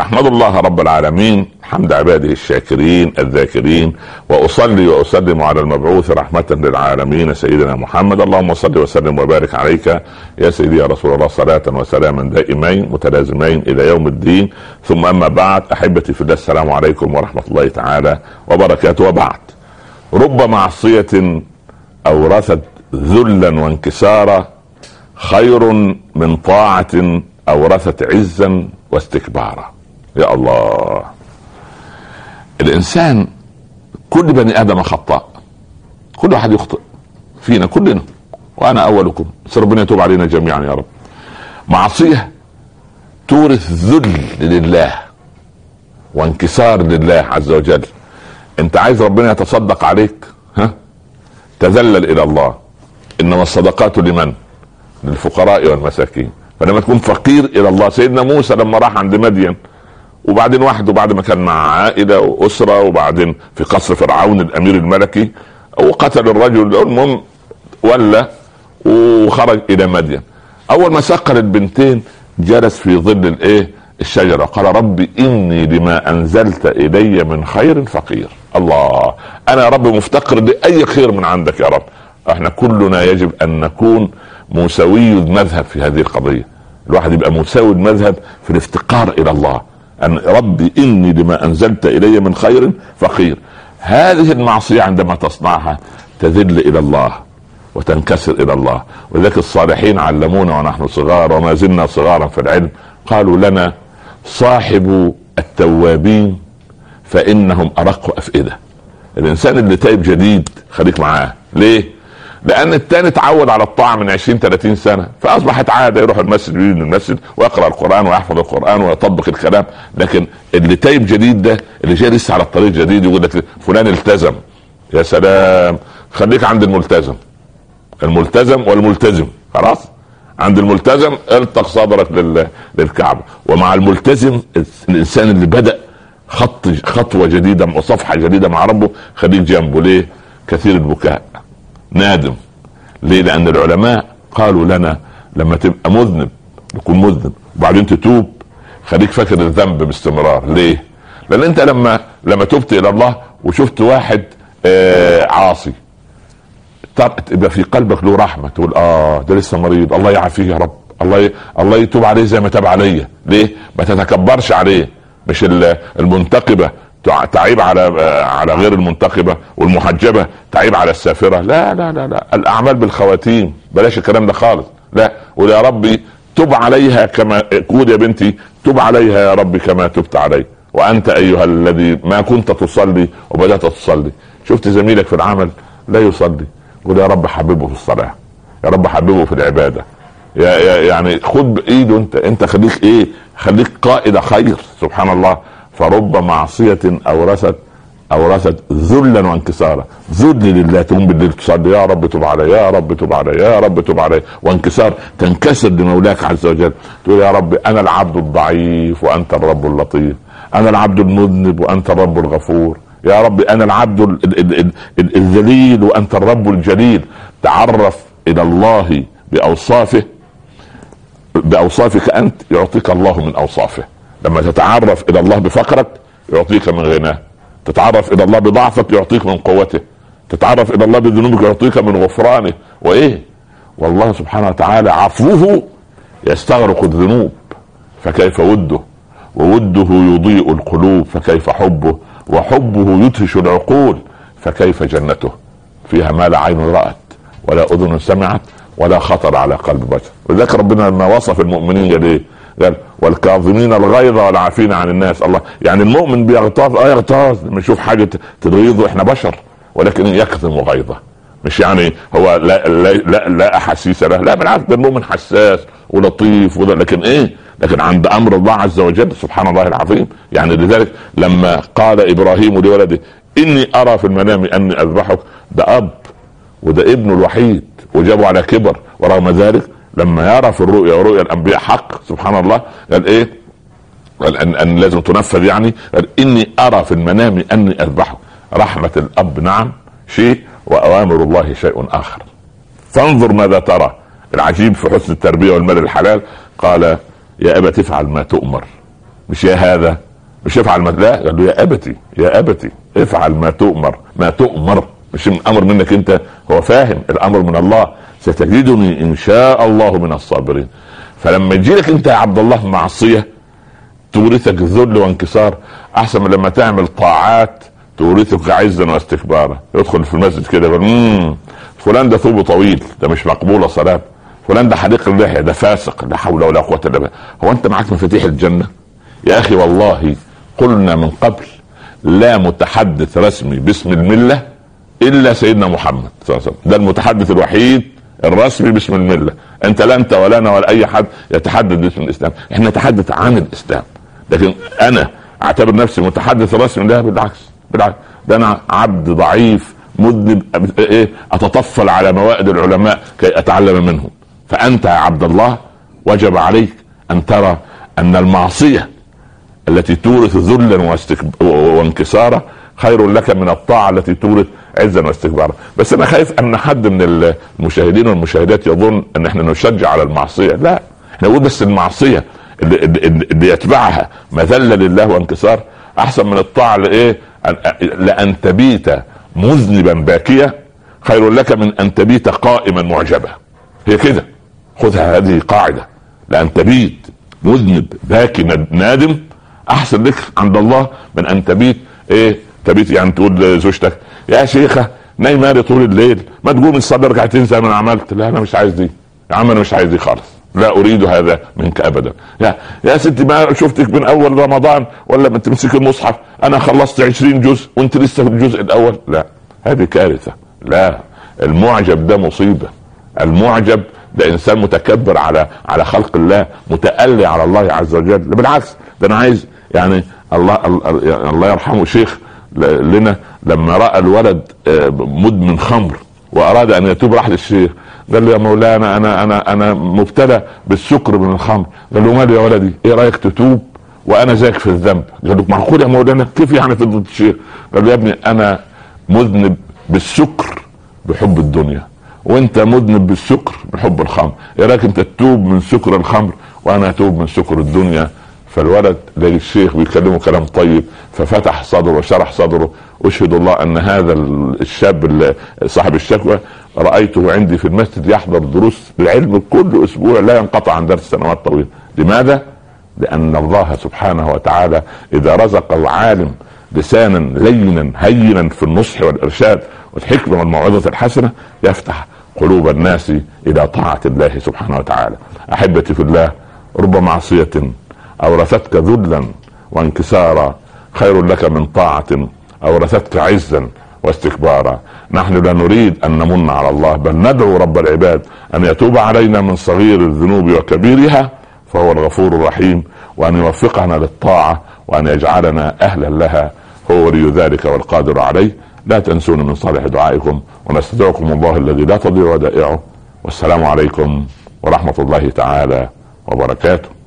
احمد الله رب العالمين حمد عباده الشاكرين الذاكرين، واصلي واسلم على المبعوث رحمة للعالمين سيدنا محمد. اللهم صل وسلم وبارك عليك يا سيدي يا رسول الله، صلاة وسلاما دائمين متلازمين الى يوم الدين. ثم اما بعد، احبتي في الله، السلام عليكم ورحمة الله تعالى وبركاته. وبعد، رب معصية اورثت ذلا وانكسارا خير من طاعة اورثت عزا واستكبارا. يا الله، الانسان كل بني ادم خطاء، كل واحد يخطئ فينا كلنا، وانا اولكم، بس ربنا يتوب علينا جميعا يا رب. معصية تورث ذل لله وانكسار لله عز وجل. انت عايز ربنا يتصدق عليك، تذلل الى الله. انما الصدقات لمن؟ للفقراء والمساكين. فلما تكون فقير الى الله، سيدنا موسى لما راح عند مدين وبعدين وحده، بعد ما كان مع عائله واسره، وبعدين في قصر فرعون الامير الملكي، وقتل الرجل، المهم ولا وخرج الى مدين. اول ما سقل البنتين جلس في ظل الشجره، قال ربي اني لما انزلت الي من خير فقير. الله، انا يا رب مفتقر لاي خير من عندك يا رب. احنا كلنا يجب ان نكون مساوي المذهب في هذه القضية. الواحد يبقى مساوي المذهب في الافتقار الى الله، ان ربي اني لما انزلت الي من خير فقير. هذه المعصية عندما تصنعها تذل الى الله وتنكسر الى الله. ولذلك الصالحين علمونا ونحن صغار، وما زلنا صغارا في العلم، قالوا لنا صاحب التوابين فانهم ارق افئدة. الانسان اللي تايب جديد خليك معاه. ليه؟ لان التاني اتعود على الطاعه من 20-30 سنه، فاصبحت عاده يروح المسجد ويجي المسجد ويقرا القران ويحفظ القران ويطبق الكلام. لكن اللي تايب جديد ده، اللي جاي لسه على الطريق جديد، يقول لك فلان التزم. يا سلام، خليك عند الملتزم والملتزم. خلاص، عند الملتزم التق صدرك للكعبه. ومع الملتزم الانسان اللي بدا خطوه جديده وصفحه جديده مع ربه، خليك جنبه. ليه؟ كثير البكاء، نادم. ليه؟ لان العلماء قالوا لنا لما تبقى مذنب، تكون مذنب وبعدين تتوب، خليك فاكر الذنب باستمرار. ليه؟ لان انت لما تبت الى الله وشفت واحد عاصي، يبقى في قلبك له رحمه، تقول ده لسه مريض، الله يعافيه يا رب، الله يتوب عليه زي ما تاب عليا. ليه؟ ما تتكبرش عليه. مش المنتقبه تعيب على غير المنتقبة، والمحجبة تعيب على السافرة. لا لا لا لا، الأعمال بالخواتيم، بلاش الكلام ده خالص. لا، ويا يا ربي تب عليها كما قول يا بنتي، تب عليها يا ربي كما تبت علي. وأنت أيها الذي ما كنت تصلي وبدأت تصلي، شفت زميلك في العمل لا يصلي، قول يا رب حببه في الصلاة، يا رب حببه في العبادة. يعني خد بإيده، انت خليك قائد خير. سبحان الله. فرب معصية أورثت ذلا وانكسارا. ذل لله، تقوم بالليل تصلي يا رب تب علي، يا رب تب علي، يا رب تب علي. وانكسار، تنكسر لمولاك عز وجل، تقول يا رب أنا العبد الضعيف وأنت الرب اللطيف، أنا العبد المذنب وأنت الرب الغفور، يا رب أنا العبد الذليل وأنت الرب الجليل. تعرف إلى الله بأوصافك أنت، يعطيك الله من أوصافه. لما تتعرف الى الله بفقرك يعطيك من غناه، تتعرف الى الله بضعفك يعطيك من قوته، تتعرف الى الله بذنوبك يعطيك من غفرانه. والله سبحانه وتعالى عفوه يستغرق الذنوب، فكيف وده يضيء القلوب، فكيف حبه وحبه يدهش العقول، فكيف جنته فيها ما لا عين رأت ولا اذن سمعت ولا خطر على قلب بشر. ولذلك ربنا لما وصف المؤمنين ليه قال والكاظمين الغيظ والعافين عن الناس. الله، يعني المؤمن بيغتاظ يغتاظ لما يشوف حاجه تغيظه، احنا بشر، ولكن يكظم غيظه. مش يعني هو لا احاسيس له، لا بالعكس، ده المؤمن حساس ولطيف لكن عند امر الله عز وجل سبحان الله العظيم. يعني لذلك لما قال ابراهيم لولده اني ارى في المنام اني اذبحك، ده اب وده ابنه الوحيد وجابه على كبر، ورغم ذلك لما يرى في الرؤيا، ورؤيا الانبياء حق سبحان الله، قال قال ان لازم تنفذ. يعني قال اني ارى في المنام اني اذبحك. رحمة الاب نعم شيء، واوامر الله شيء اخر. فانظر ماذا ترى. العجيب في حسن التربية والمال الحلال، قال يا ابت افعل ما تؤمر مش يا هذا، مش افعل ما لا، قال له يا ابتي يا ابتي افعل ما تؤمر، ما تؤمر، مش امر منك انت، هو فاهم الامر من الله، ستجدني ان شاء الله من الصابرين. فلما يجي لك انت يا عبد الله معصيه تورثك ذل وانكسار، احسن من لما تعمل طاعات تورثك عزا واستكبارا. يدخل في المسجد كده يقول فلان ده ثوبه طويل، ده مش مقبوله صلاه، فلان ده حديق اللحيه، ده فاسق، لا حول ولا قوه الا بالله. هو انت معاك مفاتيح الجنه يا اخي؟ والله قلنا من قبل لا متحدث رسمي باسم المله الا سيدنا محمد صلى الله عليه وسلم، ده المتحدث الوحيد الرسمي باسم المله. انت لا انت ولا انا ولا اي حد يتحدث باسم الاسلام، احنا نتحدث عن الاسلام. لكن انا اعتبر نفسي متحدث رسمي؟ لا بالعكس، بالعكس، ده انا عبد ضعيف مذنب اتطفل على موائد العلماء كي اتعلم منهم. فانت يا عبد الله وجب عليك ان ترى ان المعصيه التي تورث ذلا وانكسارا خير لك من الطاعه التي تورث عزا واستكبارا. بس انا خايف ان حد من المشاهدين والمشاهدات يظن ان احنا نشجع على المعصيه. لا، احنا نقول بس المعصيه اللي يتبعها مذله لله وانكسار احسن من الطاعه لان تبيت مذنبا باكيا خير لك من ان تبيت قائما معجبا. هي كده، خذها هذه قاعده، لان تبيت مذنب باكي نادم احسن لك عند الله من ان تبيت تبيت يعني تقول لزوجتك يا شيخه نايمه طول الليل، ما تقوم الصلاه ركعتين زي ما انا عملت. لا انا مش عايز دي يا عم، انا مش عايز دي خالص، لا اريد هذا منك ابدا. يا ستي ما شفتك من اول رمضان ولا ما تمسك المصحف، انا خلصت 20 جزء وانت لسه في الجزء الاول. لا، هذه كارثه. لا، المعجب ده مصيبه. المعجب ده انسان متكبر على خلق الله، متألي على الله عز وجل. بالعكس، ده انا عايز يعني الله يرحمه شيخ لنا لما راى الولد مدمن خمر واراد ان يتوب راح للشيخ قال له يا مولانا انا مبتلى بالسكر من الخمر. قال له مالي يا ولدي، ايه رايك تتوب وانا زيك في الذنب؟ قال له معقول يا مولانا، كيف يعني في ضد الشيخ؟ قال له يا ابني انا مذنب بالسكر بحب الدنيا، وانت مذنب بالسكر بحب الخمر، ايه رايك انت تتوب من سكر الخمر وانا اتوب من سكر الدنيا؟ فالولد لقى الشيخ بيكلمه كلام طيب ففتح صدره وشرح صدره. اشهد الله ان هذا الشاب صاحب الشكوى رايته عندي في المسجد يحضر دروس العلم كل اسبوع لا ينقطع عن درس سنوات طويله. لماذا؟ لان الله سبحانه وتعالى اذا رزق العالم لسانا لينا هينا في النصح والارشاد والحكمه والموعظه الحسنه يفتح قلوب الناس الى طاعه الله سبحانه وتعالى. احبتي في الله، رب معصيه اورثتك ذلا وانكسارا خير لك من طاعه اورثتك عزا واستكبارا. نحن لا نريد ان نمن على الله، بل ندعو رب العباد ان يتوب علينا من صغير الذنوب وكبيرها فهو الغفور الرحيم، وان يوفقنا للطاعه وان يجعلنا اهلا لها، هو ولي ذلك والقادر عليه. لا تنسون من صالح دعائكم، ونستودعكم الله الذي لا تضيع ودائعه، والسلام عليكم ورحمه الله تعالى وبركاته.